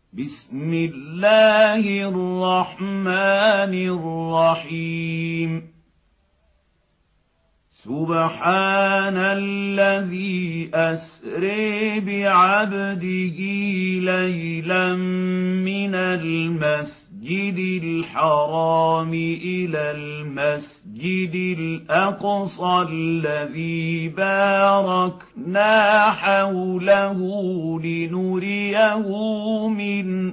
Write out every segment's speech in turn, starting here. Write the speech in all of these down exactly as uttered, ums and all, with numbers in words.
بسم الله الرحمن الرحيم سبحان الذي أسري بعبده ليلا من المسجد الحرام إلى المسجد الأقصى الذي باركنا حوله لنريه من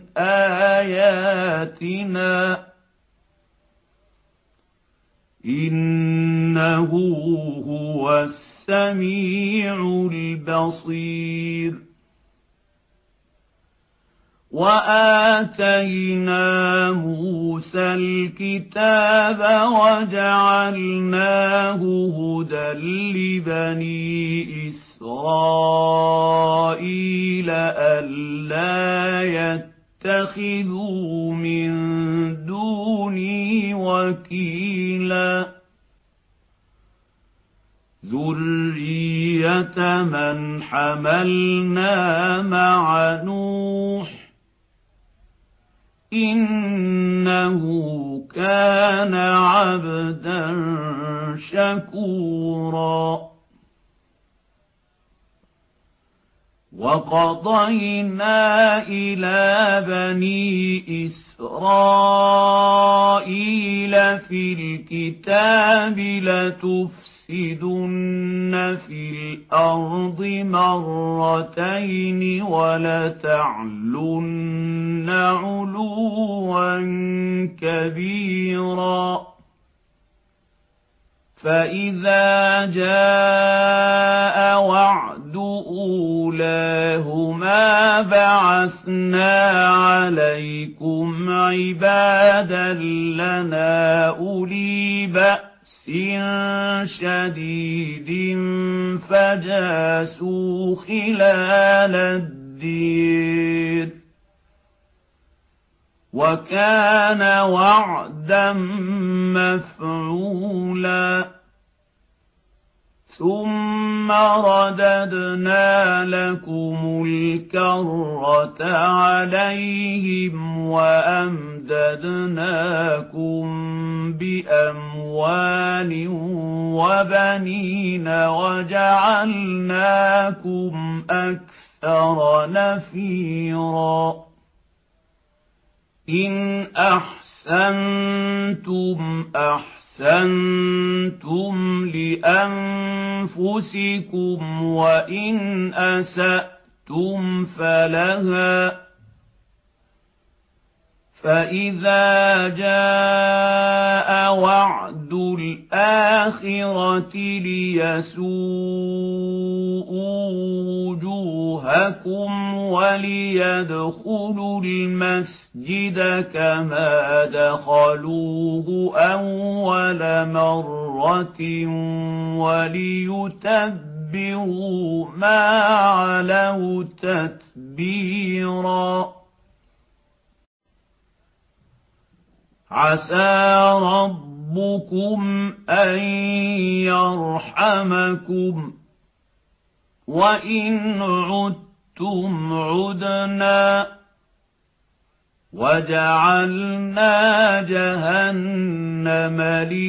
آياتنا إنه هو السميع البصير وآتينا موسى الكتاب وجعلناه هدى لبني إسرائيل ألا يتخذوا من دوني وكيلا ذرية من حملنا مع نوح إنه كان عبدا شكورا وقضينا إلى بني إسرائيل في الكتاب لتفسدن في الأرض مرتين ولتعلن علوا كبيرا فإذا جاء وعد أولاهما بعثنا عليكم عبادا لنا أولي بأس شديد فجاسوا خلال الدير وكان وعدا مفعولا ثم رددنا لكم الكرة عليهم وأمددناكم بأموال وبنين وجعلناكم أكثر نفيرا إن أحسنتم أحسنتم لأنفسكم وإن أسأتم فلها فإذا جاء وعد الآخرة ليسوءوا وجوهكم وليدخلوا المسجد كما دخلوه أول مرة وليتبروا ما علوا تتبيرا عسى ربكم أن يرحمكم وإن عدتم عدنا وجعلنا جهنم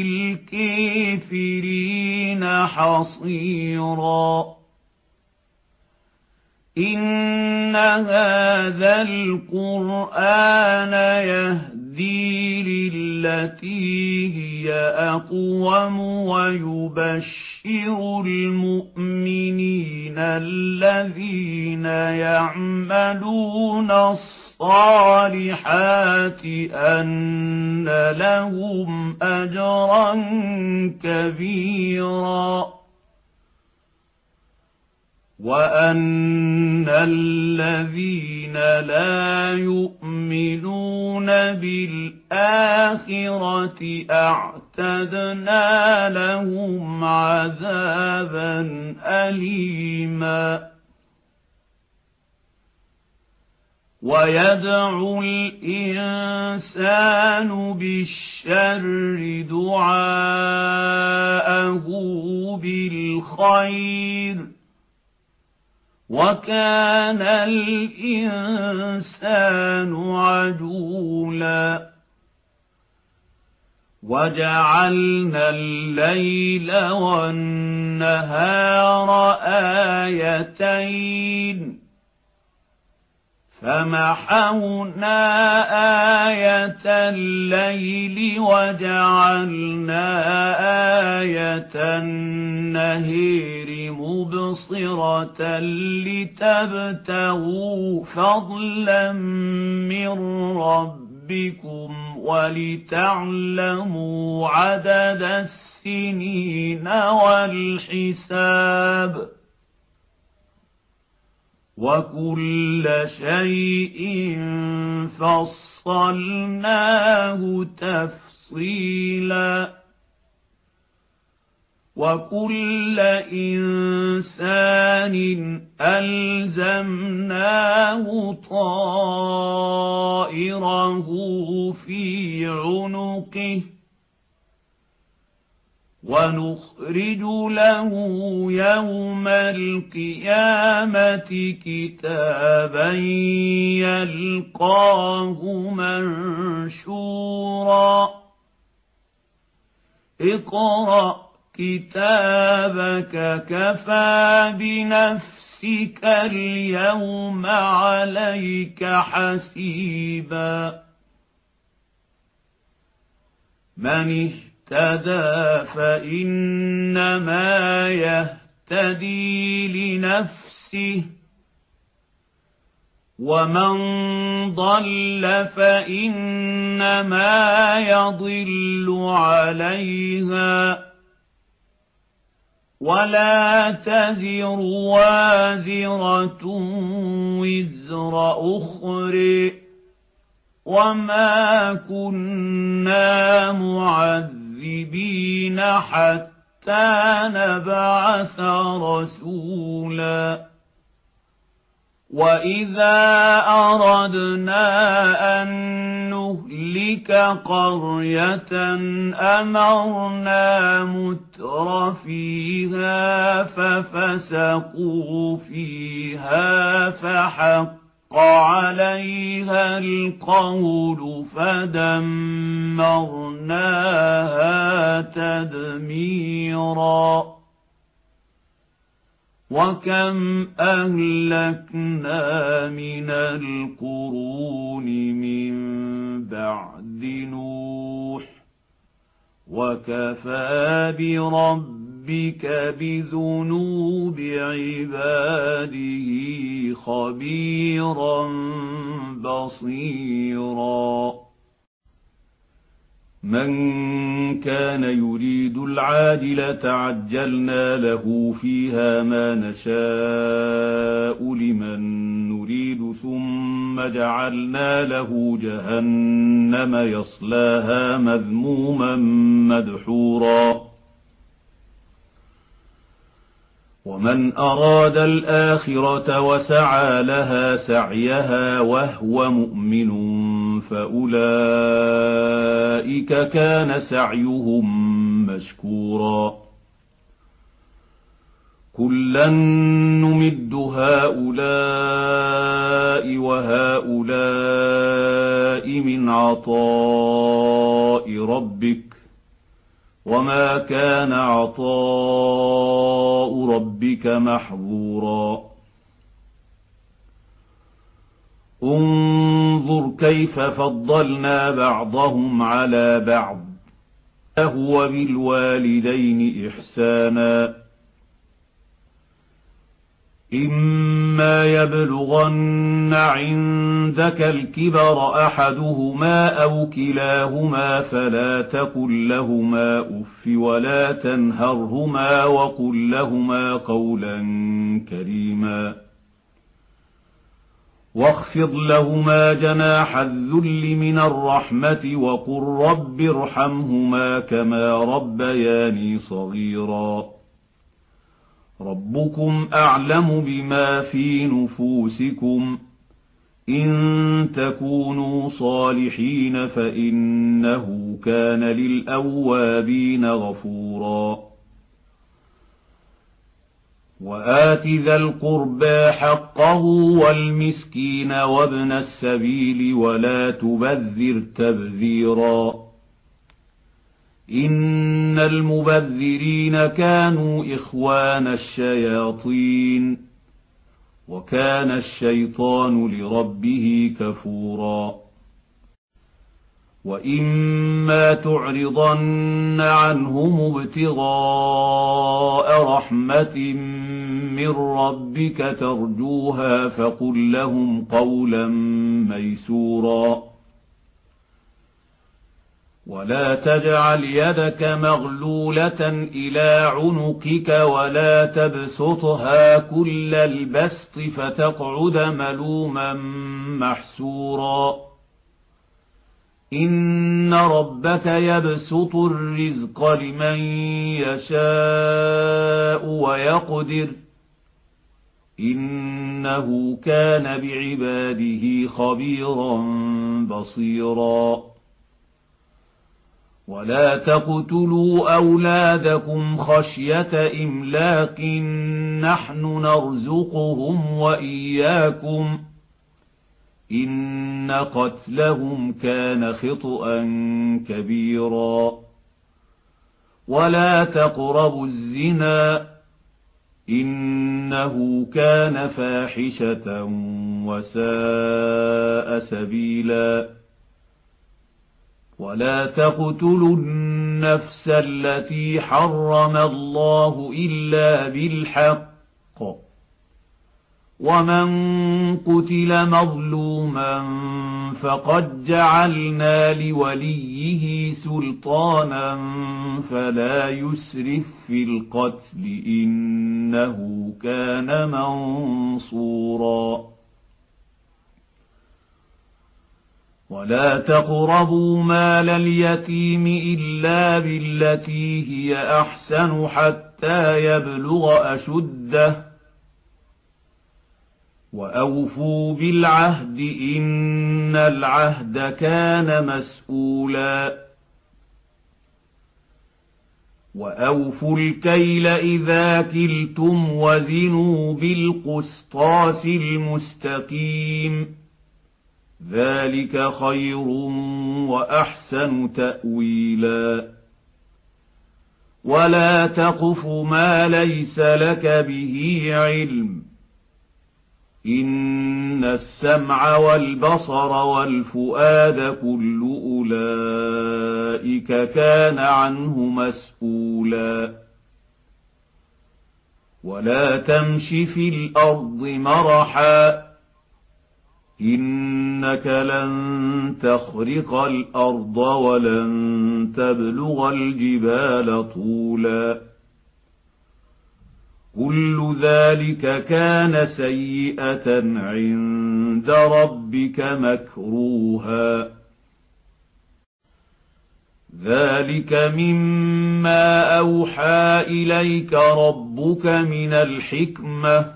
للكافرين حصيرا إن هذا القرآن يهدي للتي هي أقوم ويبشر المؤمنين الذين يعملون الصالحات أن لهم أجرا كبيرا وأن الذين لا يؤمنون بالآخرة أعتدنا لهم عذابا أليما ويدعو الإنسان بالشر دعاءه بالخير وكان الإنسان عجولا وجعلنا الليل والنهار آيتين فمحونا آية الليل وجعلنا آية النهار مبصرة لتبتغوا فضلا من ربكم ولتعلموا عدد السنين والحساب وكل شيء فصلناه تفصيلا وكل إنسان ألزمناه طائره في عنقه ونخرج له يوم القيامة كتابا يلقاه منشورا اقرأ كتابك كفى بنفسك اليوم عليك حسيبا من اهتدى فإنما يهتدي لنفسه ومن ضل فإنما يضل عليها ولا تزر وازرة وزر أخرى وما كنا معذبين حتى نبعث رسولا وإذا أردنا أن نهلك قرية أمرنا متر فيها ففسقوا فيها فحق عليها القول فدمرناها تدميرا وكم أهلكنا من القرون من بعد نوح وكفى بربك بذنوب عباده خبيرا بصيرا من كان يريد العاجلة عجلنا له فيها ما نشاء لمن نريد ثم جعلنا له جهنم يصلاها مذموما مدحورا ومن أراد الآخرة وسعى لها سعيها وهو مؤمن فأولئك كان سعيهم مشكورا كلا نمد هؤلاء وهؤلاء من عطاء ربك وما كان عطاء ربك محظورا انظر كيف فضلنا بعضهم على بعض وهو بالوالدين إحسانا إما يبلغن عندك الكبر أحدهما أو كلاهما فلا تقل لهما أف ولا تنهرهما وقل لهما قولا كريما واخفض لهما جناح الذل من الرحمة وقل رب ارحمهما كما ربياني صغيرا ربكم أعلم بما في نفوسكم إن تكونوا صالحين فإنه كان للأوابين غفورا وآت ذا القربى حقه والمسكين وابن السبيل ولا تبذر تبذيرا إن المبذرين كانوا إخوان الشياطين وكان الشيطان لربه كفورا وإما تعرضن عنهم ابتغاء رحمة من ربك ترجوها فقل لهم قولا ميسورا ولا تجعل يدك مغلولة إلى عنقك ولا تبسطها كل البسط فتقعد ملوما محسورا إن ربك يبسط الرزق لمن يشاء ويقدر إنه كان بعباده خبيرا بصيرا ولا تقتلوا أولادكم خشية إملاق نحن نرزقهم وإياكم إن قتلهم كان خطأ كبيرا ولا تقربوا الزنا إنه كان فاحشة وساء سبيلا ولا تقتلوا النفس التي حرم الله إلا بالحق ومن قتل مظلوما فقد جعلنا لوليه سلطانا فلا يسرف في القتل إنه كان منصورا ولا تقربوا مال اليتيم إلا بالتي هي أحسن حتى يبلغ أشده وأوفوا بالعهد إن العهد كان مسؤولا وأوفوا الكيل إذا كلتم وزنوا بالقسطاس المستقيم ذلك خير وأحسن تأويلا ولا تقف ما ليس لك به علم إن السمع والبصر والفؤاد كل أولئك كان عنه مسؤولا ولا تمش في الأرض مرحا إنك لن تخرق الأرض ولن تبلغ الجبال طولا كل ذلك كان سيئة عند ربك مكروها ذلك مما أوحى إليك ربك من الحكمة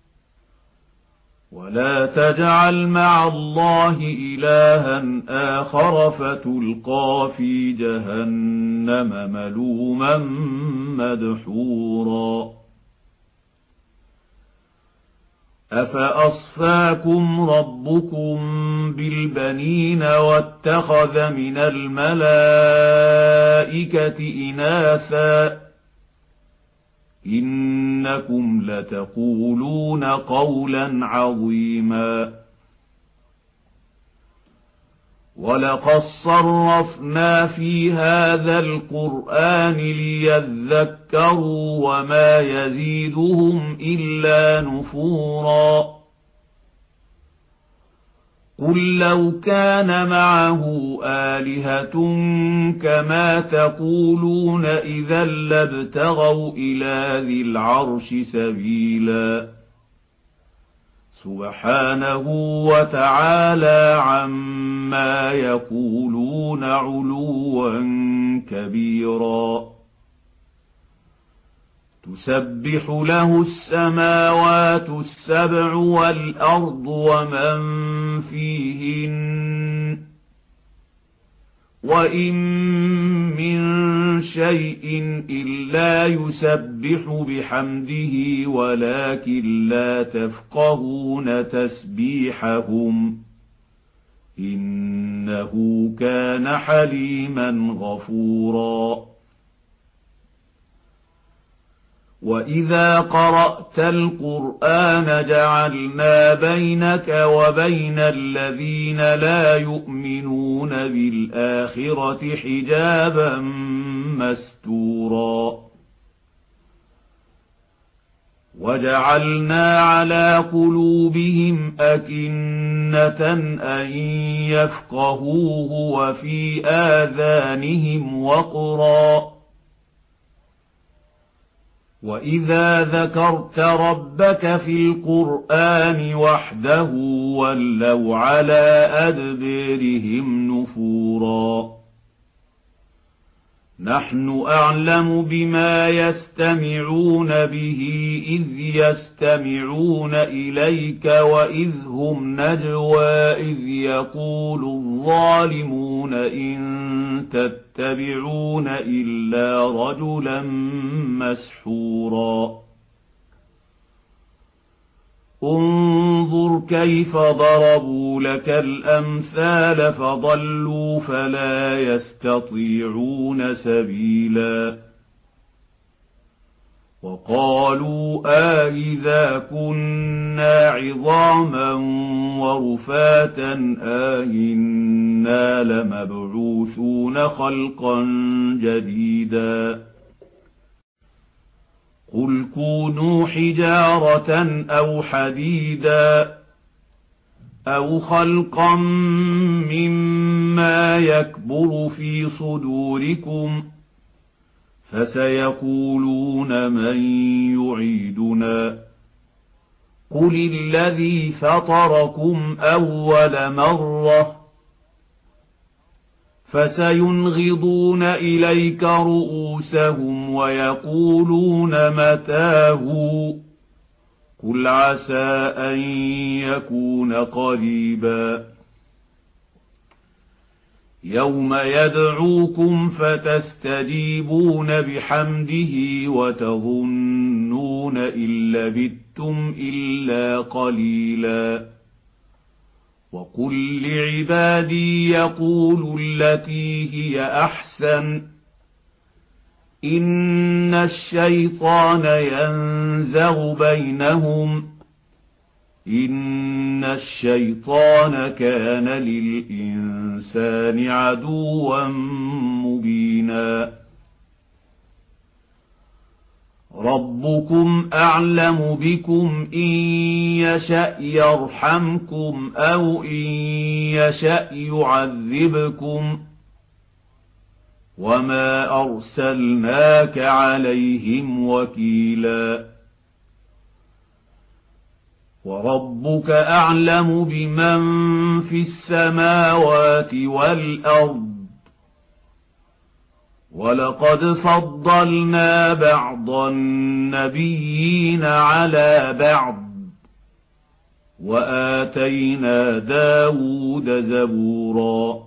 ولا تجعل مع الله إلها آخر فتلقى في جهنم ملوما مدحورا أفأصفاكم ربكم بالبنين واتخذ من الملائكة إناثا إنكم لتقولون قولا عظيما ولقد صرفنا في هذا القرآن ليذكروا وما يزيدهم إلا نفورا قل لو كان معه آلهة كما تقولون إذا لابتغوا إلى ذي العرش سبيلا سبحانه وتعالى عما يقولون علوا كبيرا تسبح له السماوات السبع والأرض ومن فيهن وإن من شيء إلا يسبح بحمده ولكن لا تفقهون تسبيحهم إنه كان حليما غفورا وإذا قرأت القرآن جعلنا بينك وبين الذين لا يؤمنون بالآخرة حجابا مستورا وجعلنا على قلوبهم أكنة أن يفقهوه وفي آذانهم وقرا وإذا ذكرت ربك في القرآن وحده ولوا على أدبارهم نفورا نحن أعلم بما يستمعون به إذ يستمعون إليك وإذ هم نجوى إذ يقول الظالمون إن تتبعون إلا رجلا مسحورا انظر كيف ضربوا لك الأمثال فضلوا فلا يستطيعون سبيلا وقالوا آئذا كنا عظاما ورفاتا آئنا لمبعوثون خلقا جديدا قل كونوا حجارة أو حديدا أو خلقا مما يكبر في صدوركم فسيقولون من يعيدنا قل الذي فطركم أول مرة فسينغضون إليك رؤوسهم ويقولون متاه قل عسى أن يكون قريبا يوم يدعوكم فتستجيبون بحمده وتظنون إن لبثتم إلا قليلا وقل لعبادي يقولوا التي هي أحسن إن الشيطان ينزغ بينهم إن الشيطان كان للإنسان عدوا مبينا ربكم أعلم بكم إن يشأ يرحمكم أو إن يشأ يعذبكم وما أرسلناك عليهم وكيلا وربك أعلم بمن في السماوات والأرض ولقد فضلنا بعض النبيين على بعض وآتينا داود زبورا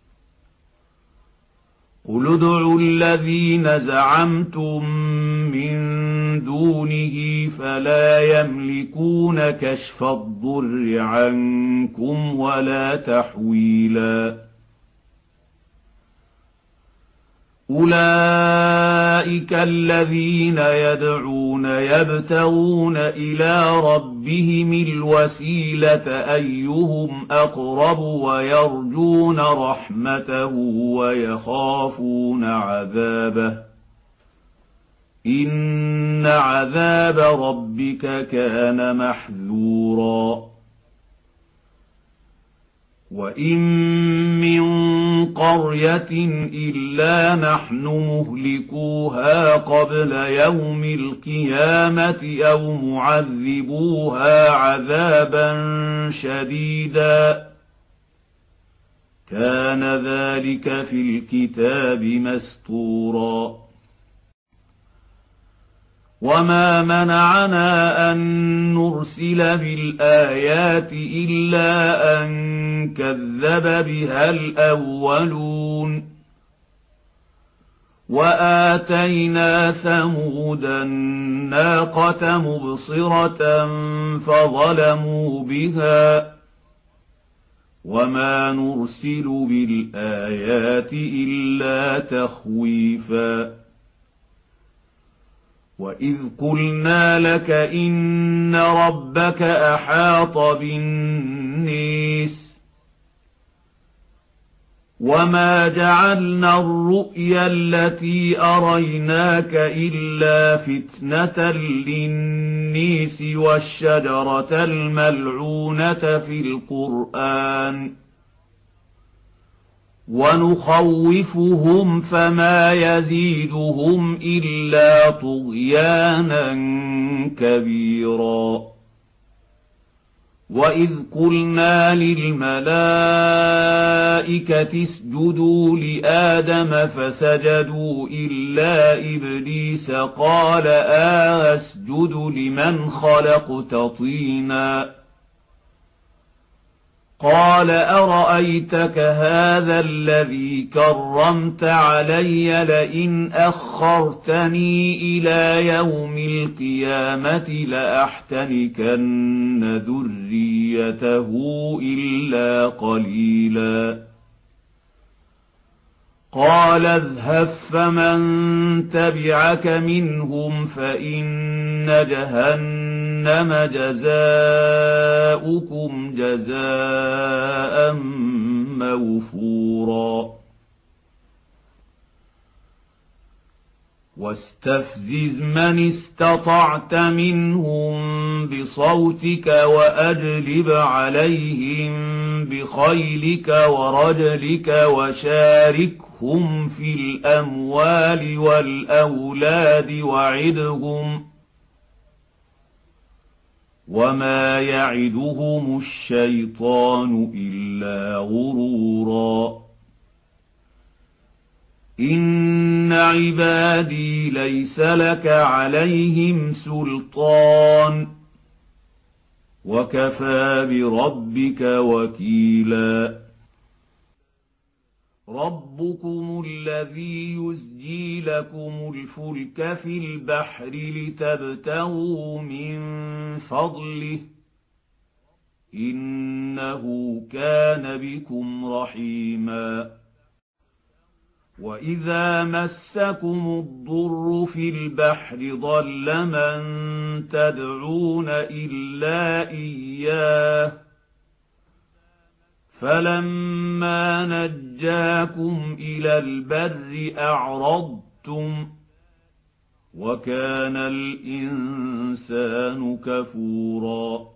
قل ادعوا الذين زعمتم من دونه فلا يملكون كشف الضر عنكم ولا تحويلا أولئك الذين يدعون يبتغون إلى ربهم الوسيلة أيهم أقرب ويرجون رحمته ويخافون عذابه إن عذاب ربك كان محذورا وإن من قرية إلا نحن مهلكوها قبل يوم القيامة أو معذبوها عذابا شديدا كان ذلك في الكتاب مسطورا وما منعنا أن نرسل بالآيات إلا أن كذب بها الأولون وآتينا ثمود الناقة مبصرة فظلموا بها وما نرسل بالآيات إلا تخويفا وإذ قلنا لك إن ربك أحاط بالناس وما جعلنا الرؤيا التي أريناك إلا فتنة للناس والشجرة الملعونة في القرآن ونخوفهم فما يزيدهم إلا طغيانا كبيرا وإذ قلنا للملائكة اسجدوا لآدم فسجدوا إلا إبليس قال أسجد لمن خلقت طينا قال أرأيتك هذا الذي كرمت علي لئن أخرتني إلى يوم القيامة لأحتنكن ذريته إلا قليلا قال اذهب فمن تبعك منهم فإن جهنم جزاؤكم جزاء موفورا واستفزز من استطعت منهم بصوتك وأجلب عليهم بخيلك ورجلك وشاركهم في الأموال والأولاد وعدهم وما يعدهم الشيطان إلا غرورا إن عبادي ليس لك عليهم سلطان وكفى بربك وكيلا ربكم الذي يزجي لكم الفلك في البحر لتبتغوا من فضله إنه كان بكم رحيما وإذا مسكم الضر في البحر ضل من تدعون إلا إياه فلما نجاكم إلى البر أعرضتم وكان الإنسان كفورا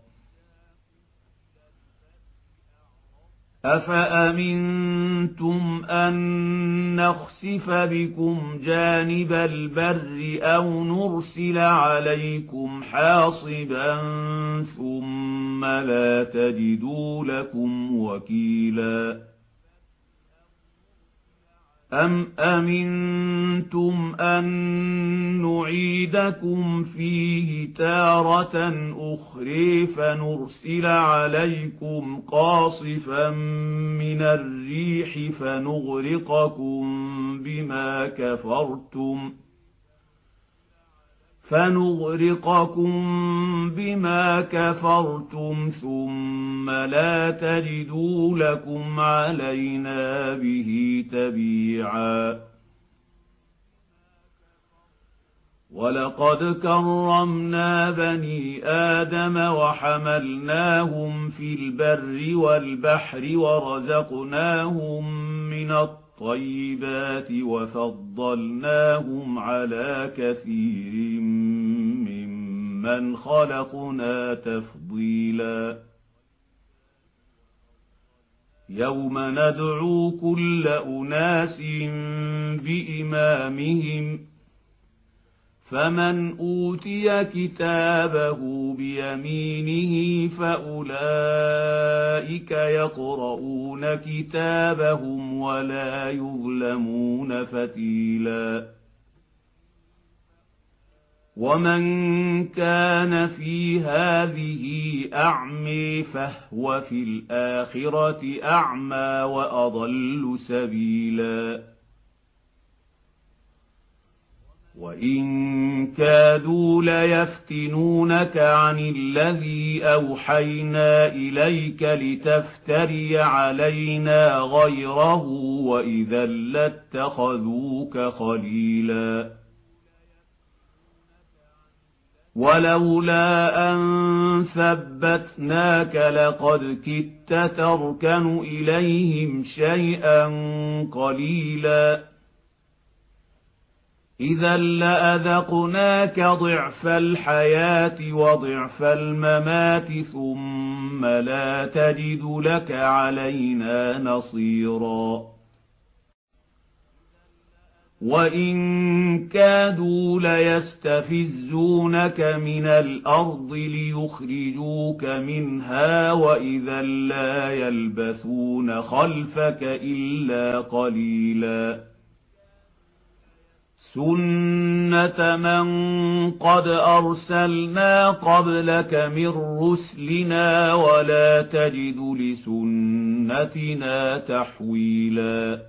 أفأمنتم أن نخسف بكم جانب البر أو نرسل عليكم حاصبا ثم لا تجدوا لكم وكيلا أم أمنتم أن نعيدكم فيه تارة أخرى فنرسل عليكم قاصفا من الريح فنغرقكم بما كفرتم فنغرقكم بما كفرتم ثم لا تجدوا لكم علينا به تبيعا ولقد كرمنا بني آدم وحملناهم في البر والبحر ورزقناهم من الطيبات وفضلناهم على كثير ممن خلقنا تفضيلا يوم ندعو كل أناس بإمامهم فمن أوتي كتابه بيمينه فأولئك يقرؤون كتابهم ولا يظلمون فتيلا ومن كان في هذه أعمى فهو في الآخرة أعمى وأضل سبيلا وإن كادوا ليفتنونك عن الذي أوحينا إليك لتفتري علينا غيره وإذا لاتخذوك خليلا ولولا أن ثبتناك لقد كدت تركن إليهم شيئا قليلا إذا لأذقناك ضعف الحياة وضعف الممات ثم لا تجد لك علينا نصيرا وإن كادوا ليستفزونك من الأرض ليخرجوك منها وإذا لا يلبثون خلفك إلا قليلا سنة من قد أرسلنا قبلك من رسلنا ولا تجد لسنتنا تحويلا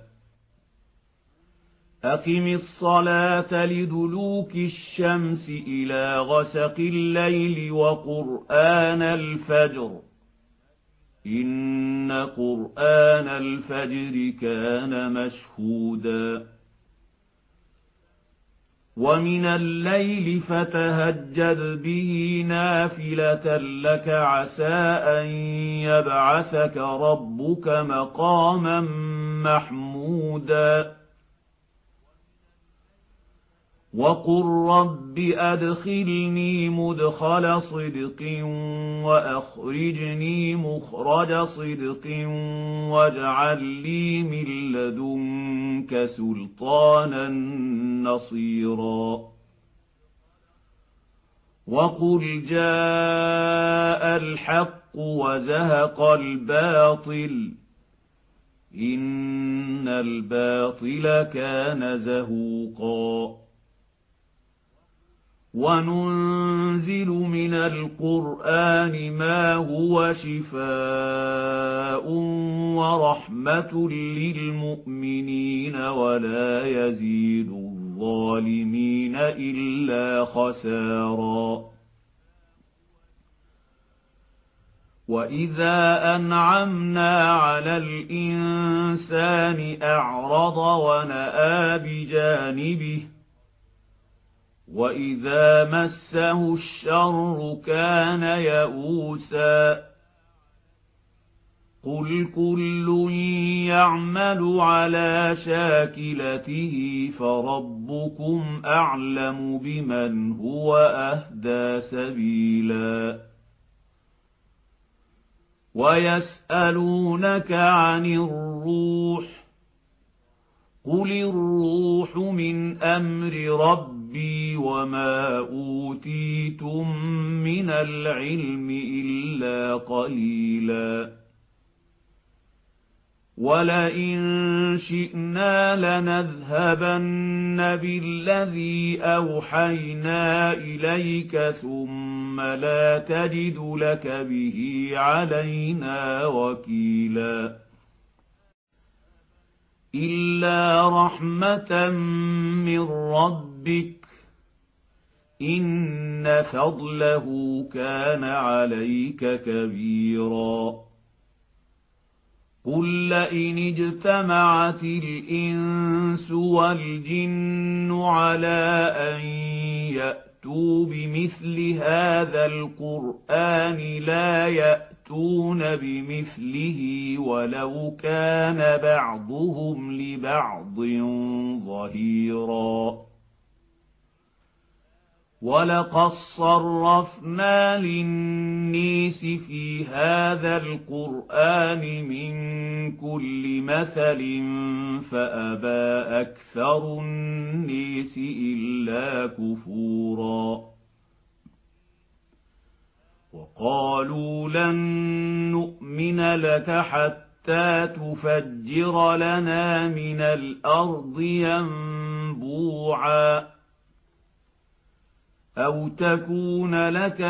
أقم الصلاة لدلوك الشمس إلى غسق الليل وقرآن الفجر إن قرآن الفجر كان مشهودا ومن الليل فتهجد به نافلة لك عسى أن يبعثك ربك مقاما محمودا وقل رب أدخلني مدخل صدق وأخرجني مخرج صدق واجعل لي من لدنك سلطانا نصيرا وقل جاء الحق وزهق الباطل إن الباطل كان زهوقا وننزل من القرآن ما هو شفاء ورحمة للمؤمنين ولا يزيد الظالمين إلا خسارا وإذا أنعمنا على الإنسان أعرض ونأى بجانبه وإذا مسه الشر كان يئوسا قل كل يعمل على شاكلته فربكم أعلم بمن هو أهدى سبيلا ويسألونك عن الروح قل الروح من أمر ربي وما أوتيتم من العلم إلا قليلا ولئن شئنا لنذهبن بالذي أوحينا إليك ثم لا تجد لك به علينا وكيلا إلا رحمة من ربك إن فضله كان عليك كبيرا قل لئن اجتمعت الإنس والجن على أن يأتوا بمثل هذا القرآن لا يأتون بمثله ولو كان بعضهم لبعض ظهيرا ولقد صرفنا للناس في هذا القرآن من كل مثل فأبى أكثر الناس إلا كفورا وقالوا لن نؤمن لك حتى تفجر لنا من الأرض ينبوعا أو تكون لك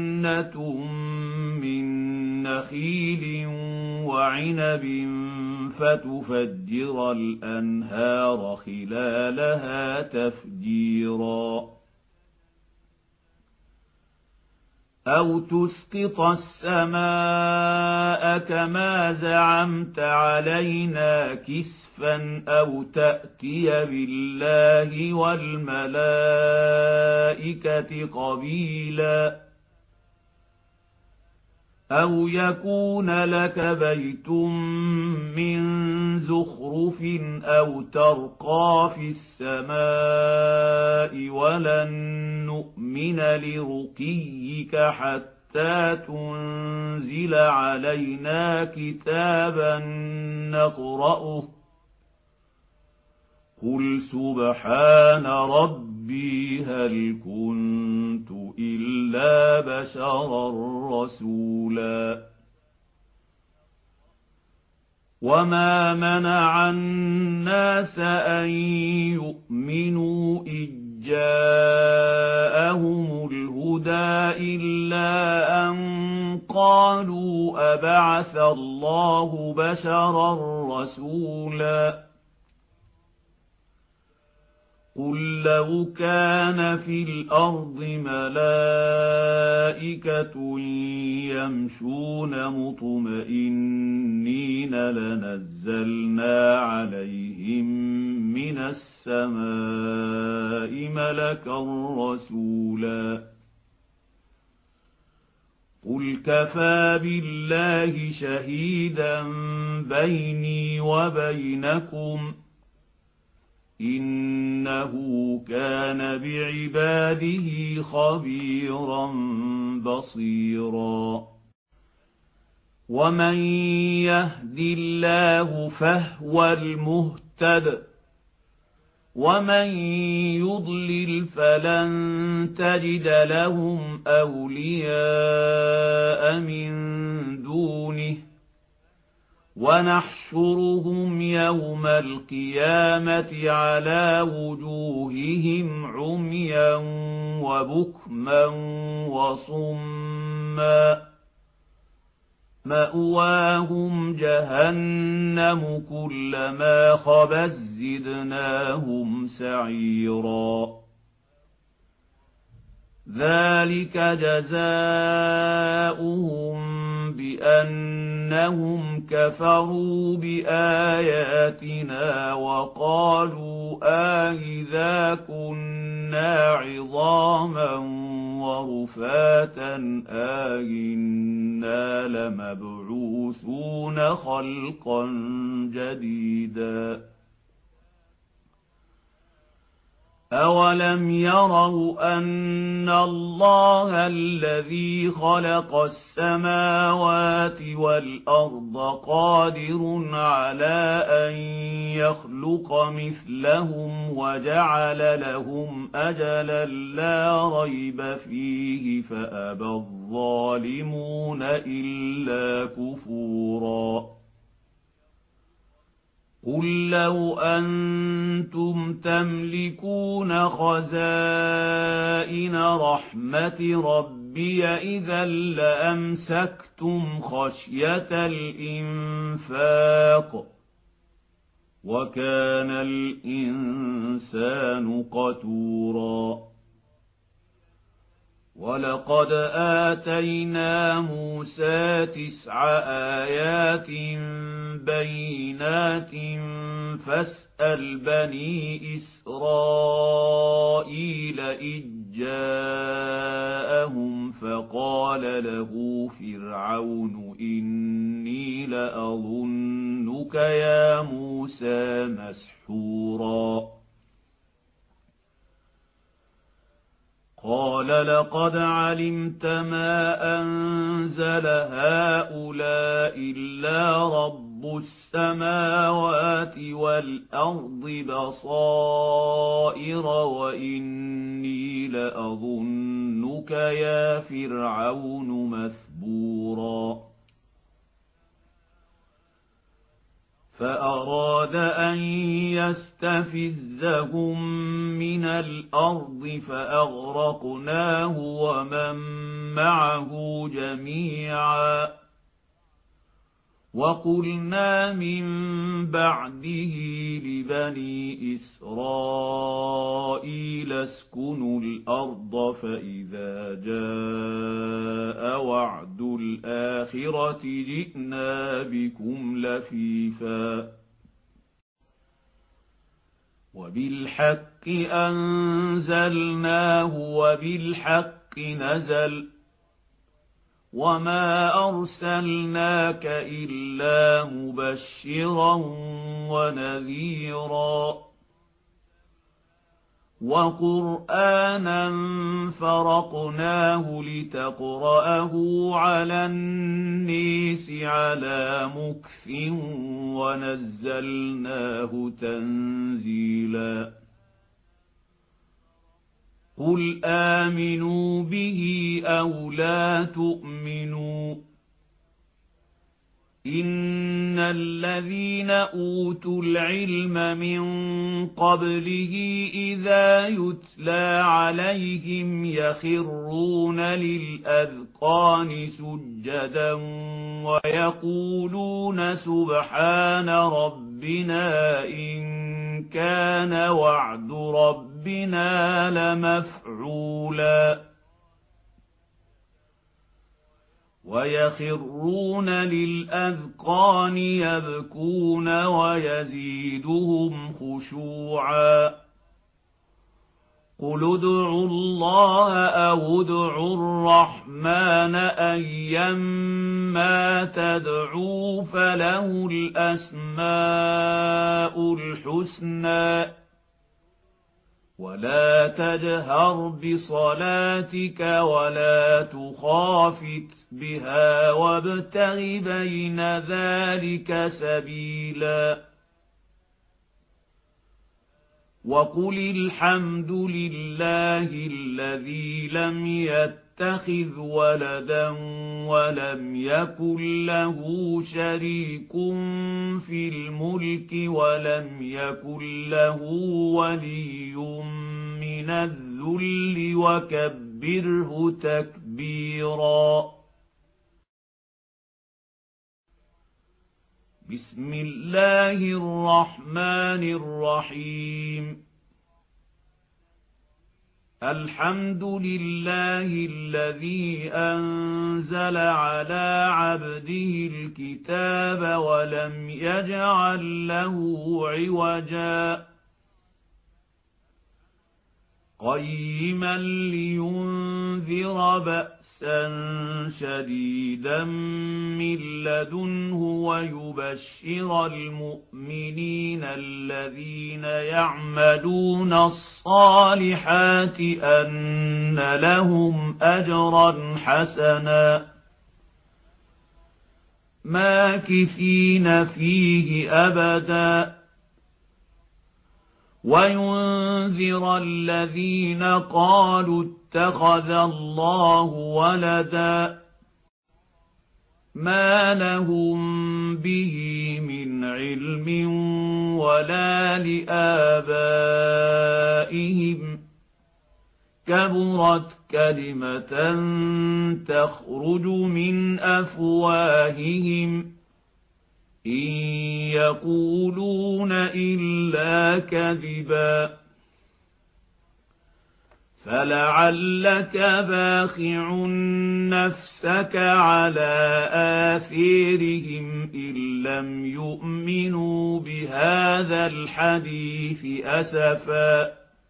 جنة من نخيل وعنب فتفجر الأنهار خلالها تفجيرا أو تسقط السماء كما زعمت علينا كسفا أو تأتي بالله والملائكة قبيلا أو يكون لك بيت من زخرف أو ترقى في السماء ولن نؤمن لرقيك حتى تنزل علينا كتابا نقرأه قل سبحان ربي هل كنت إلا بشرا رسولا وما منع الناس أن يؤمنوا إذ جاءهم الهدى إلا أن قالوا أبعث الله بشرا رسولا قل لو كان في الأرض ملائكة يمشون مطمئنين لنزلنا عليهم من السماء ملكا رسولا قل كفى بالله شهيدا بيني وبينكم إنه كان بعباده خبيرا بصيرا ومن يهد الله فهو المهتد ومن يضلل فلن تجد لهم أولياء من دونه ونحشرهم يوم القيامة على وجوههم عميا وبكما وصما مأواهم جهنم كلما خبت زدناهم سعيرا ذلك جزاؤهم بأنهم كفروا بآياتنا وقالوا آئذا كنا عظاما ورفاتا آئنا لمبعوثون خلقا جديدا أولم يروا أن الله الذي خلق السماوات والأرض قادر على أن يخلق مثلهم وجعل لهم أجلا لا ريب فيه فأبى الظالمون إلا كفورا قل لو أنتم تملكون خزائن رحمة ربي إذا لأمسكتم خشية الإنفاق وكان الإنسان قتورا ولقد آتينا موسى تسع آيات بينات فاسأل بني إسرائيل إذ جاءهم فقال له فرعون إني لأظنك يا موسى مسحورا قال لقد علمت ما أنزل هؤلاء إلا رب السماوات والأرض بصائر وإني لأظنك يا فرعون مثبورا فأراد أن يستفزهم من الأرض فأغرقناه ومن معه جميعا وقلنا من بعده لبني إسرائيل اسكنوا الأرض فإذا جاء وعد الآخرة جئنا بكم لفيفا وبالحق أنزلناه وبالحق نزل وما أرسلناك إلا مبشرا ونذيرا وقرآنا فرقناه لتقرأه على الناس على مكث ونزلناه تنزيلا قل آمنوا به أو لا تؤمنوا إن الذين أوتوا العلم من قبله إذا يتلى عليهم يخرون للأذقان سجدا ويقولون سبحان ربنا إن كان وعد ربنا لمفعولا ويخرون للأذقان يبكون ويزيدهم خشوعا قل ادعوا الله أو ادعوا الرحمن أيما تدعوا فله الأسماء الحسنى ولا تجهر بصلاتك ولا تخافت بها وابتغ بين ذلك سبيلا وقل الحمد لله الذي لم يتخذ ولدا ولم يكن له شريك في الملك ولم يكن له ولي من الذل وكبره تكبيرا بسم الله الرحمن الرحيم الحمد لله الذي أنزل على عبده الكتاب ولم يجعل له عوجا قيما لينذر بأسا شديدا من لدنه ويبشر المؤمنين الذين يعملون الصالحات أن لهم أجرا حسنا ماكثين فيه أبدا وينذر الذين قالوا اتخذ الله ولدا ما لهم به من علم ولا لآبائهم كبرت كلمة تخرج من أفواههم إن يقولون إلا كذبا فلعلك باخع نفسك على آثارهم إن لم يؤمنوا بهذا الحديث أسفا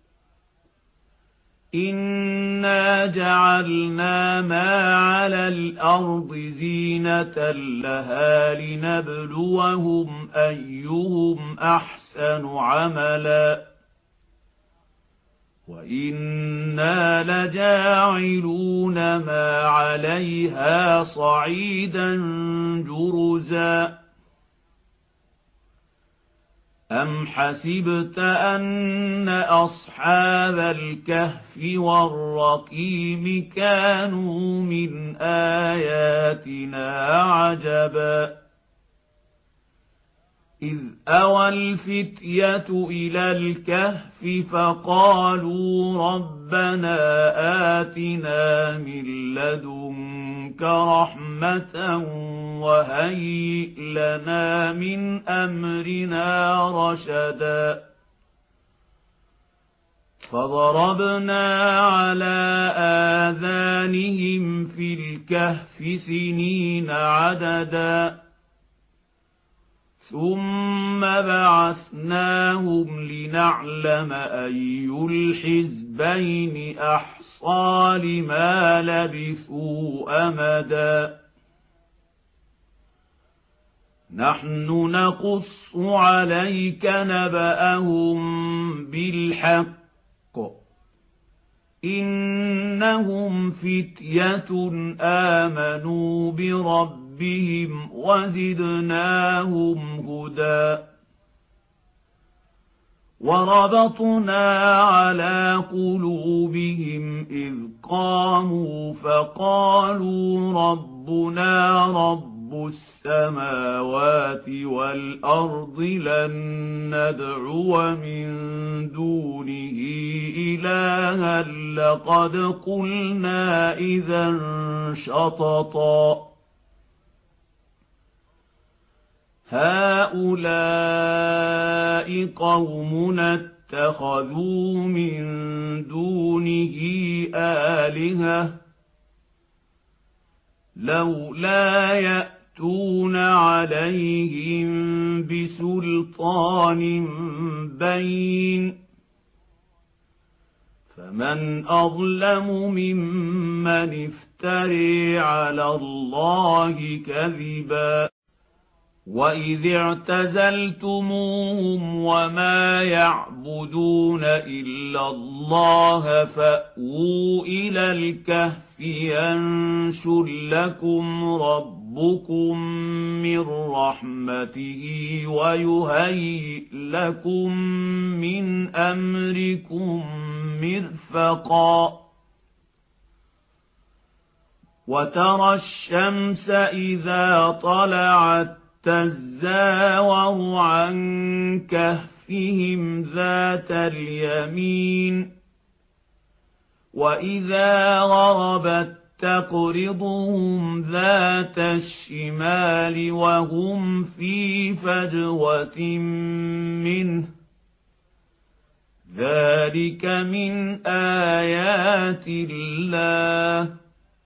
إنا جعلنا ما على الأرض زينة لها لنبلوهم أيهم أحسن عملا وإنا لجاعلون ما عليها صعيدا جرزا أم حسبت أن أصحاب الكهف والرقيم كانوا من آياتنا عجبا إذ أوى الفتية إلى الكهف فقالوا ربنا آتنا من لدنك رحمة وهيئ لنا من أمرنا رشدا فضربنا على آذانهم في الكهف سنين عددا ثم بعثناهم لنعلم أي الحزبين أحصى لما لبثوا أمدا نحن نقص عليك نبأهم بالحق إنهم فتية آمنوا بربهم وزدناهم هدى وربطنا على قلوبهم إذ قاموا فقالوا ربنا رب السماوات والأرض لن ندعو من دونه إلها لقد قلنا إذا شططا هؤلاء قومنا اتخذوا من دونه آلهة لولا يأتون عليهم بسلطان بين فمن أظلم ممن افتري على الله كذبا وإذ اعتزلتموهم وما يعبدون إلا الله فأووا إلى الكهف ينشر لكم ربكم من رحمته ويهيئ لكم من أمركم مرفقا وترى الشمس إذا طلعت تزاور عن كهفهم ذات اليمين وإذا غربت تقرضهم ذات الشمال وهم في فجوة منه ذلك من آيات الله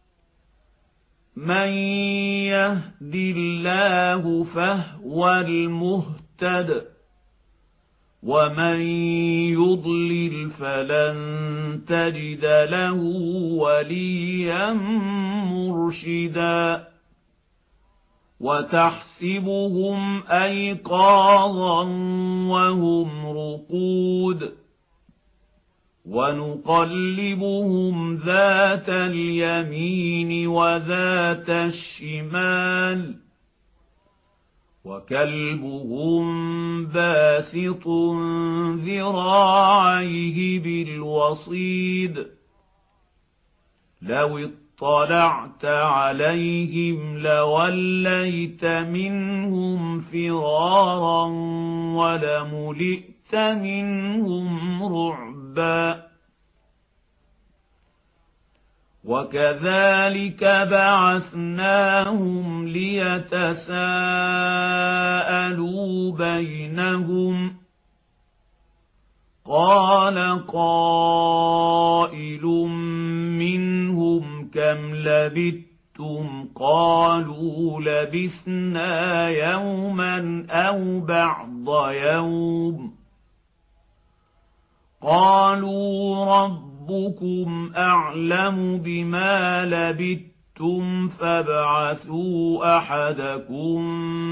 من يهد الله فهو المهتد ومن يضلل فلن تجد له وليا مرشدا وتحسبهم أيقاظا وهم رقود ونقلبهم ذات اليمين وذات الشمال وكلبهم باسط ذراعيه بالوصيد لو اطلعت عليهم لوليت منهم فرارا ولملئت منهم رعبا وكذلك بعثناهم ليتساءلوا بينهم قال قائل منهم كم لبثتم قالوا لبثنا يوما أو بعض يوم قالوا ربكم أعلم بما لبثتم فابعثوا أحدكم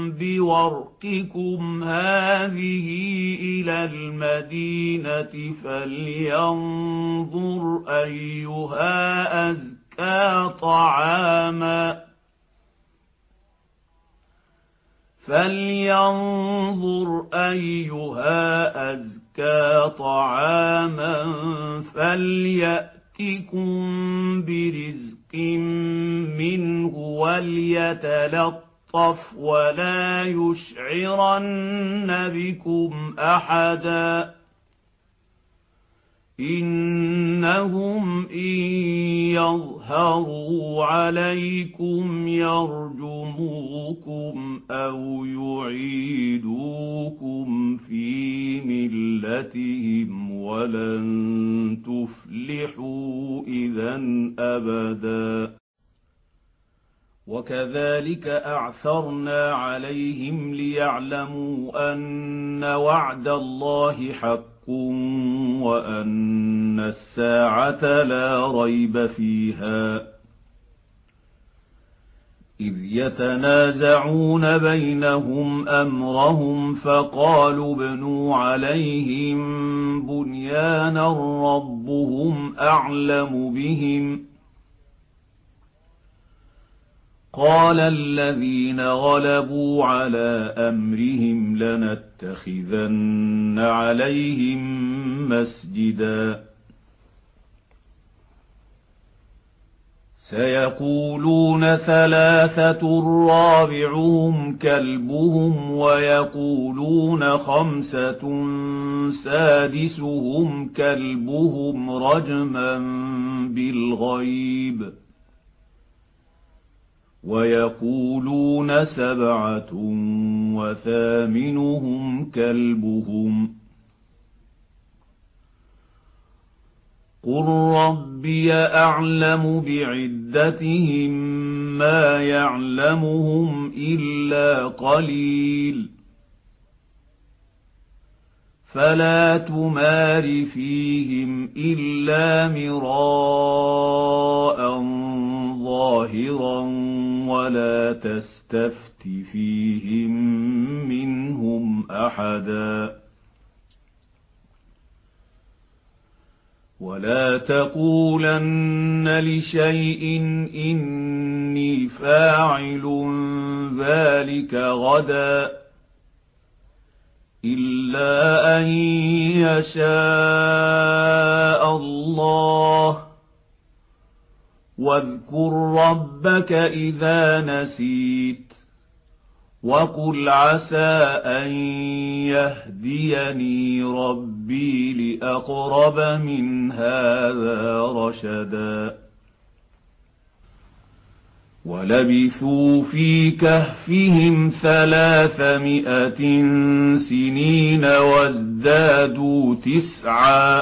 بورقكم هذه إلى المدينة فلينظر أيها أزكى طعاما فلينظر أيها أزكى طعاما فليأتكم برزق منه وليتلطف ولا يشعرن بكم أحدا إنهم إن يظهروا عليكم يرجموكم أو يعيدوكم في ملتهم ولن تفلحوا إذًا أبدًا. وكذلك أعثرنا عليهم ليعلموا أن وعد الله حق وأن الساعة لا ريب فيها إذ يتنازعون بينهم أمرهم فقالوا ابنوا عليهم بنيانا ربهم أعلم بهم قال الذين غلبوا على أمرهم لنتخذن عليهم مسجدا سيقولون ثلاثة رابعهم كلبهم ويقولون خمسة سادسهم كلبهم رجما بالغيب ويقولون سبعة وثامنهم كلبهم قل ربي أعلم بعدتهم ما يعلمهم إلا قليل فلا تمار فيهم إلا مراء ظاهرا ولا تستفت فيهم منهم أحدا ولا تقولن لشيء إني فاعل ذلك غدا إلا أن يشاء الله واذكر ربك إذا نسيت وقل عسى أن يهديني ربي لأقرب من هذا رشدا ولبثوا في كهفهم ثلاثمائة سنين وازدادوا تسعا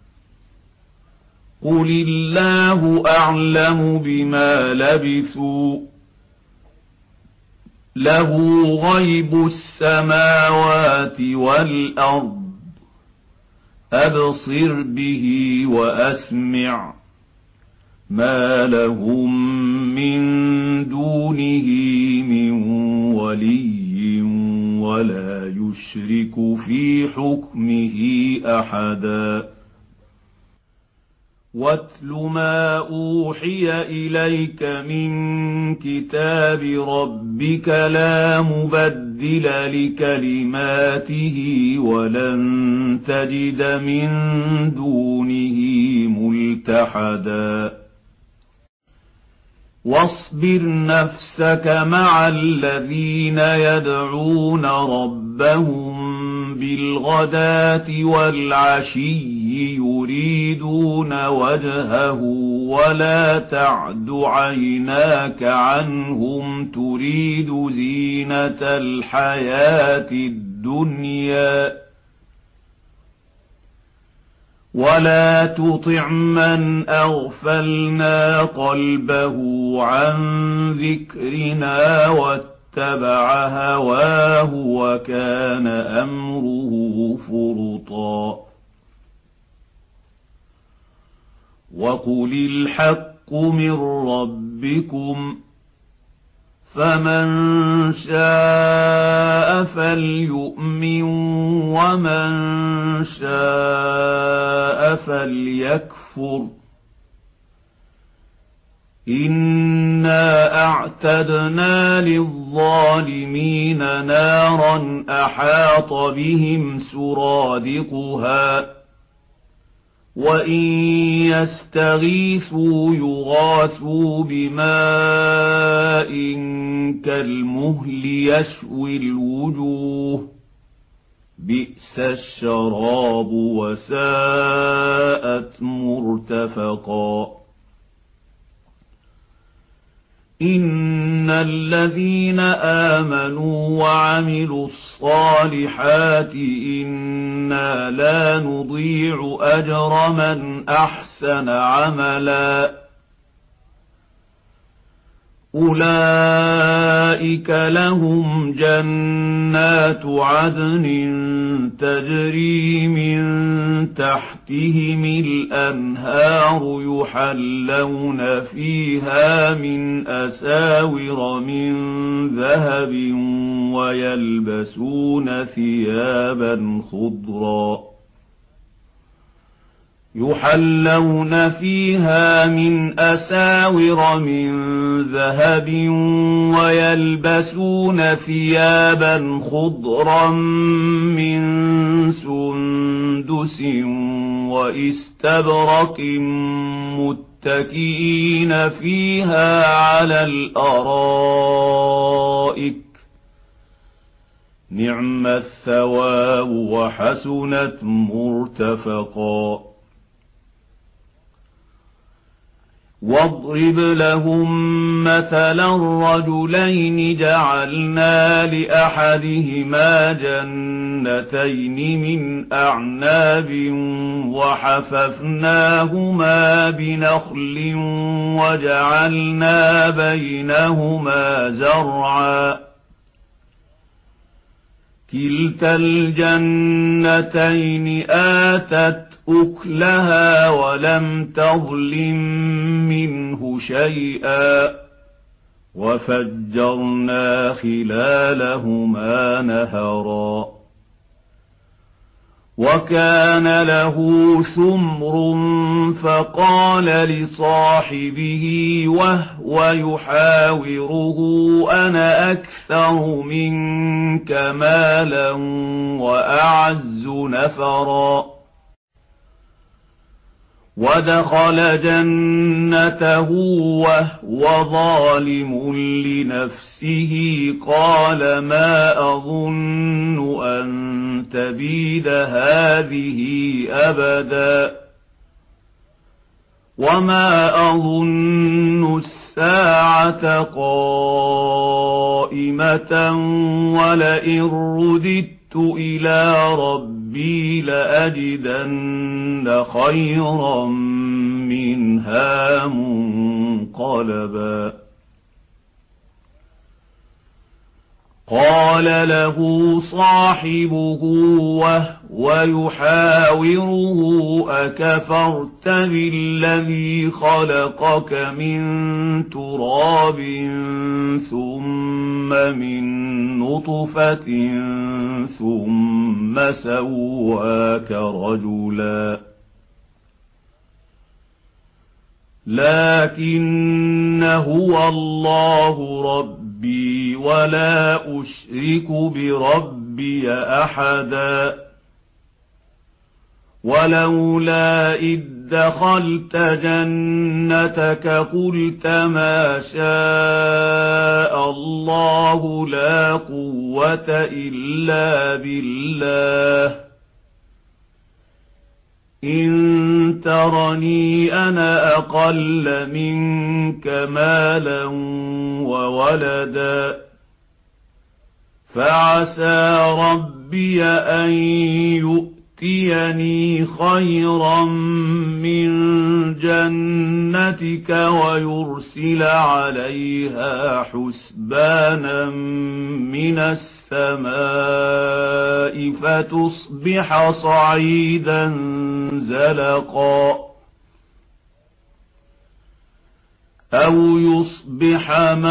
قل الله أعلم بما لبثوا له غيب السماوات والأرض أبصر به وأسمع ما لهم من دونه من ولي ولا يشرك في حكمه أحدا واتل ما أوحي إليك من كتاب ربك لا مبدل لكلماته ولن تجد من دونه ملتحدا واصبر نفسك مع الذين يدعون ربهم بالغداة والعشي يريدون وجهه ولا تعد عيناك عنهم تريد زينة الحياة الدنيا ولا تطع من أغفلنا قلبه عن ذكرنا واتبع هواه وكان أمره فرطا وقل الحق من ربكم فمن شاء فليؤمن ومن شاء فليكفر إنا أعتدنا للظالمين نارا أحاط بهم سرادقها وإن يستغيثوا يغاثوا بماء كالمهل يشوي الوجوه بئس الشراب وساءت مرتفقا إن الذين آمنوا وعملوا الصالحات إنا لا نضيع أجر من أحسن عملا أولئك لهم جنات عدن تجري من تحتهم الأنهار يحلون فيها من أساور من ذهب ويلبسون ثيابا خضرا يحلون فيها من أساور من ذهب ويلبسون ثيابا خضرا من سندس واستبرق متكئين فيها على الأرائك نعم الثواب وحسنت مرتفقا واضرب لهم مثلا رجلين جعلنا لأحدهما جنتين من أعناب وحففناهما بنخل وجعلنا بينهما زرعا كلتا الجنتين آتت أكلها ولم تظلم منه شيئا وفجرنا خلالهما نهرا وكان له ثمر فقال لصاحبه وهو يحاوره أنا أكثر منك مالا وأعز نفرا ودخل جنته وهو ظالم لنفسه قال ما أظن أن تبيد هذه أبدا وما أظن الساعة قائمة ولئن رددت إلى ربي لأجدن خيرا منها منقلبا قال له صاحبه وهو يحاوره أكفرت بالذي خلقك من تراب ثم من نطفة ثم سواك رجلا لكن هو الله ربي ولا أشرك بربي أحدا ولولا إذ دخلت جنتك قلت ما شاء الله لا قوة إلا بالله إن ترني أنا أقل منك مالا وولدا فعسى ربي أن يؤتيني خيرا من جنتك ويرسل عليها حسبانا من السماء فتصبح صعيدا زلقا أو يصبح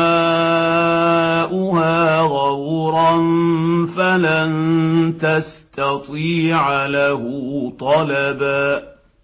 ماؤها غورا فلن تستطيع له طلبا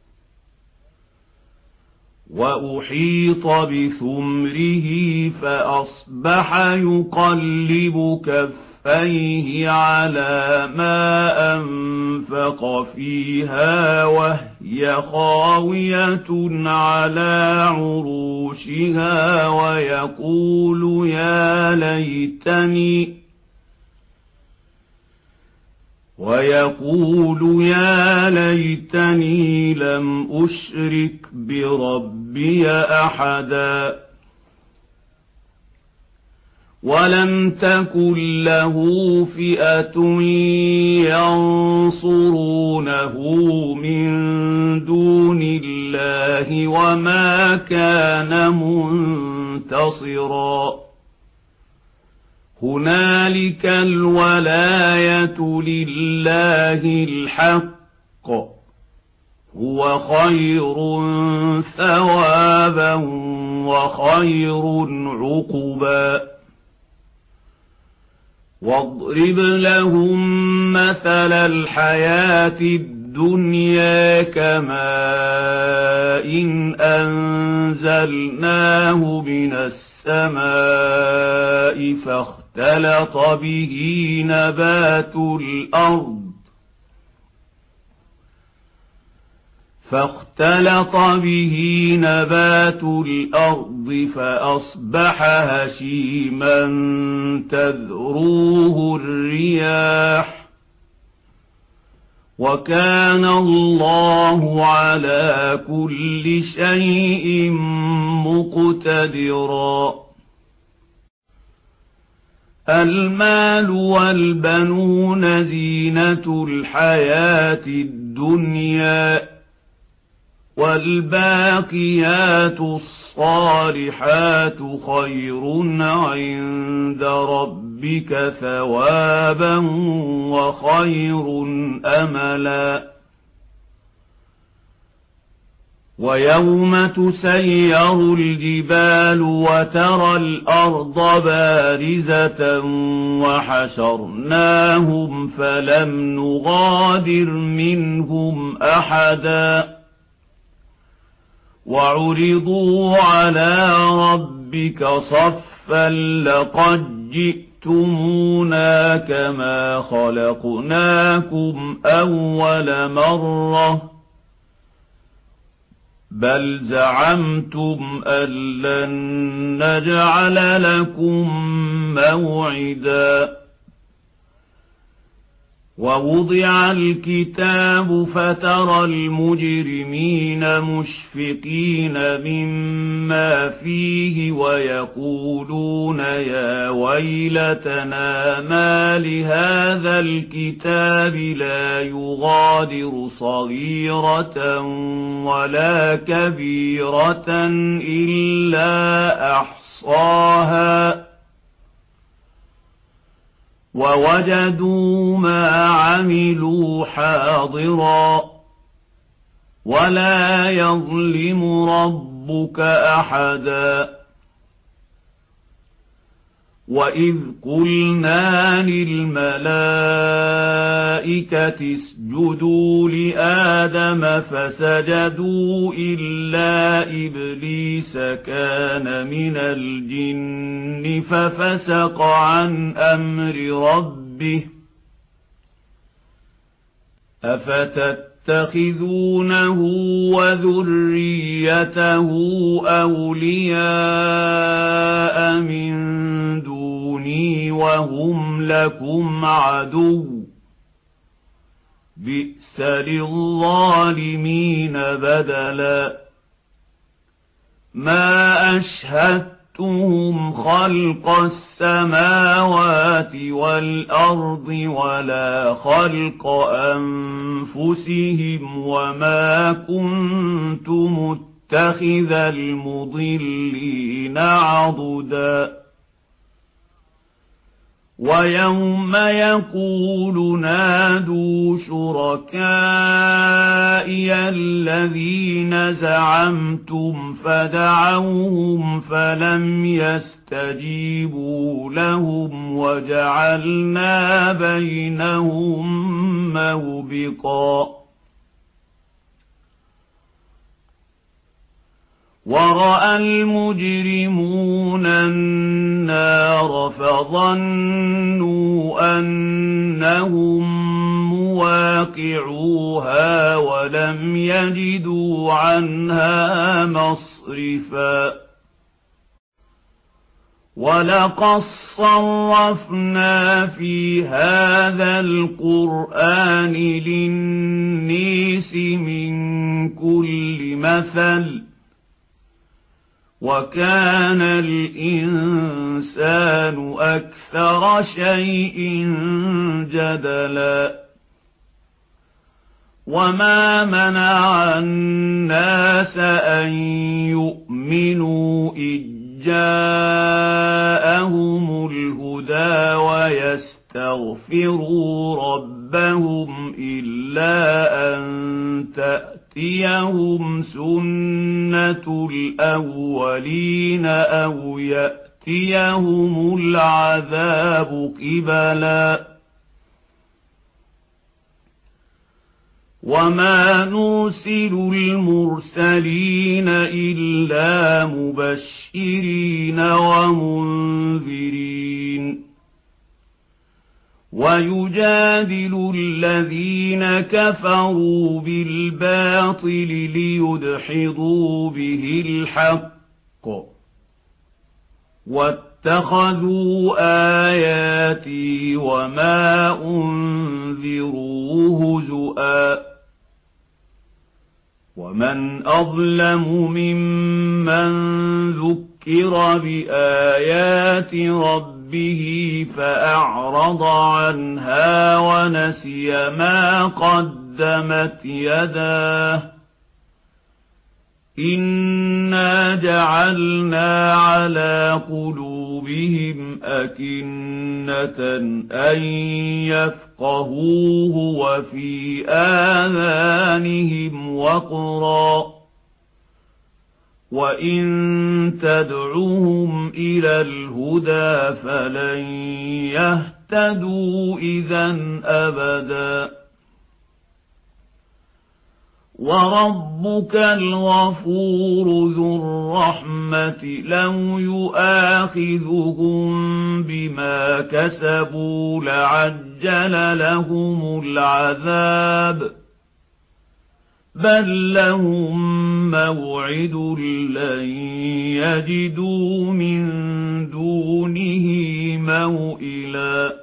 وأحيط بثمره فأصبح يقلب كفيه على ما أنفق فيها وهي خاوية على عروشها ويقول يا ليتني ويقول يا ليتني لم أشرك بربي أحدا ولم تكن له فئة ينصرونه من دون الله وما كان منتصرا هنالك الولاية لله الحق هو خير ثوابا وخير عقبا واضرب لهم مثل الحياة الدنيا كماء إن أنزلناه من السماء فاختلط به نبات الأرض فاختلط به نبات الأرض فأصبح هشيما تذروه الرياح وكان الله على كل شيء مقتدرا المال والبنون زينة الحياة الدنيا والباقيات الصالحات خير عند ربك ثوابا وخير أملا ويوم تسير الجبال وترى الأرض بارزة وحشرناهم فلم نغادر منهم أحدا وعرضوا على ربك صفا لقد جئتمونا كما خلقناكم أول مرة بل زعمتم أن لن نجعل لكم موعدا ووضع الكتاب فترى المجرمين مشفقين مما فيه ويقولون يا ويلتنا ما لهذا الكتاب لا يغادر صغيرة ولا كبيرة إلا أحصاها ووجدوا ما عملوا حاضرا ولا يظلم ربك أحدا وإذ قلنا للملائكة اسجدوا لآدم فسجدوا إلا إبليس كان من الجن ففسق عن أمر ربه أفتتخذونه وذريته أولياء من دوني وهم لكم عدو بئس للظالمين بدلا ما أشهدتهم خلق السماوات والأرض ولا خلق أنفسهم وما كنت متخذ المضلين عضدا ويوم يقول نادوا شركائي الذين زعمتم فدعوهم فلم يستجيبوا لهم وجعلنا بينهم موبقا ورأى المجرمون النار فظنوا أنهم مواقعوها ولم يجدوا عنها مصرفا ولقد صرفنا في هذا القرآن للناس من كل مثل وكان الإنسان أكثر شيء جدلا وما منع الناس أن يؤمنوا إذ جاءهم الهدى ويستغفروا ربهم إلا أن تأتيهم سنة الأولين أو يأتيهم العذاب قبلا وما نرسل المرسلين إلا مبشرين ومنذرين ويجادل الذين كفروا بالباطل ليدحضوا به الحق واتخذوا آياتي وما أنذروا هزؤا ومن أظلم ممن ذكر بآيات ربه فأعرض عنها ونسي ما قدمت يداه إنا جعلنا على قلوبهم أكنة أن يفقهوه وفي آذانهم وقرا وإن تدعوهم إلى الهدى فلن يهتدوا إذًا أبداً وربك الغفور ذو الرحمة لو يؤاخذهم بما كسبوا لعجل لهم العذاب بل لهم موعد لن يجدوا من دونه موئلا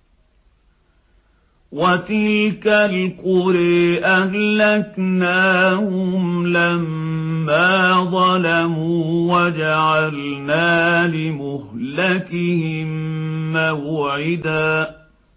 وتلك القرى أهلكناهم لما ظلموا وجعلنا لمهلكهم موعدا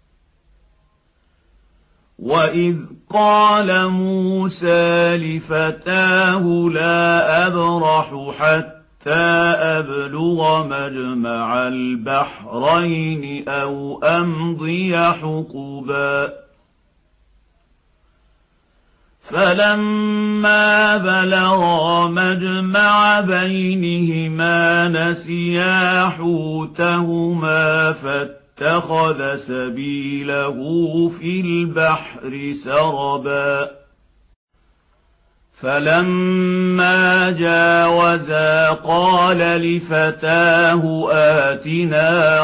وإذ قال موسى لفتاه لا أبرح حتى أبلغ مجمع البحرين أو أمضي حقبا فلما بلغا مجمع بينهما نسيا حوتهما فاتخذ سبيله في البحر سربا فلما جاوزا قال لفتاه آتنا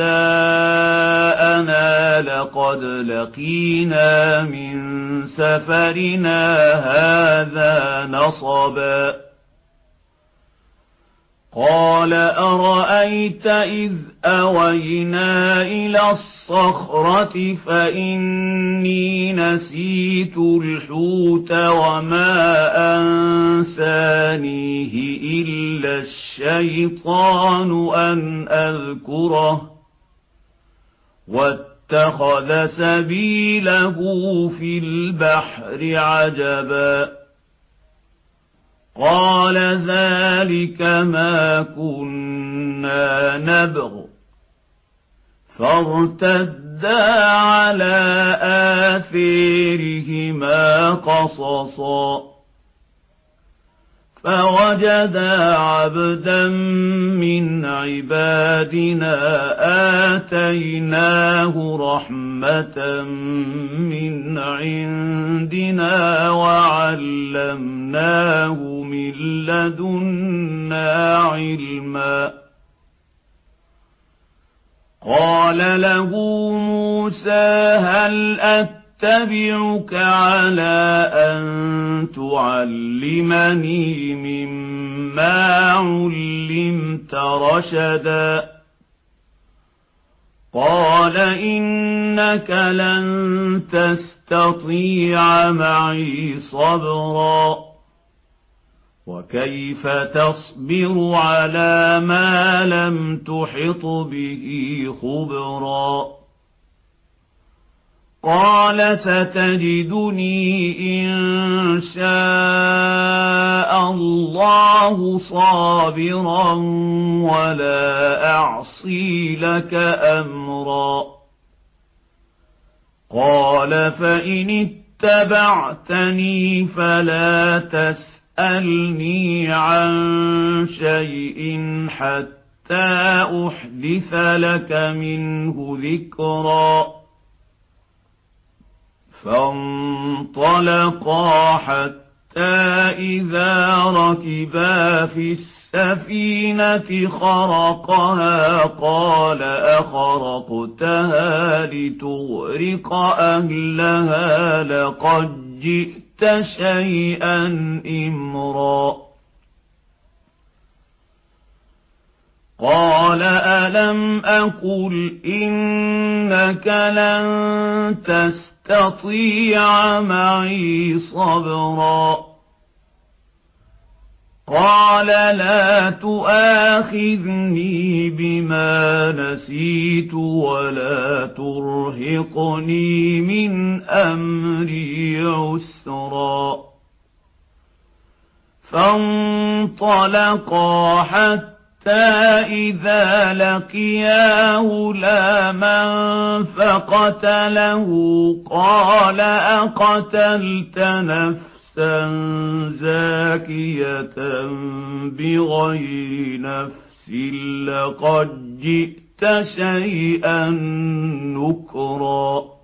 غداءنا لقد لقينا من سفرنا هذا نصبا قال أرأيت إذ أوينا إلى الصخرة فإني نسيت الحوت وما أنسانيه إلا الشيطان أن أذكره واتخذ سبيله في البحر عجبا قال ذلك ما كنا نبغ فارتدا على آثارهما قصصا فوجدا عبدا من عبادنا آتيناه رحمة من عندنا وعلمناه من لدنا علما قال له موسى هل أتبعك على أن تعلمني مما علمت رشدا قال إنك لن تستطيع معي صبرا وكيف تصبر على ما لم تحط به خبرا قال ستجدني إن شاء الله صابرا ولا أعصي لك أمرا قال فإن اتبعتني فلا تسألني عن شيء حتى أحدث لك منه ذكرا فانطلقا حتى إذا ركبا في السفينة خرقها قال أخرقتها لتغرق أهلها لقد جئت شيئا إمرا قال ألم أقل إنك لن تستطيع معي صبرا قال لا تؤاخذني بما نسيت ولا ترهقني من أمري عسرا فانطلقا حتى إذا لقيا غلاما فقتله قال أقتلت نفسا زاكية بغير نفس لقد جئت شيئا نكرا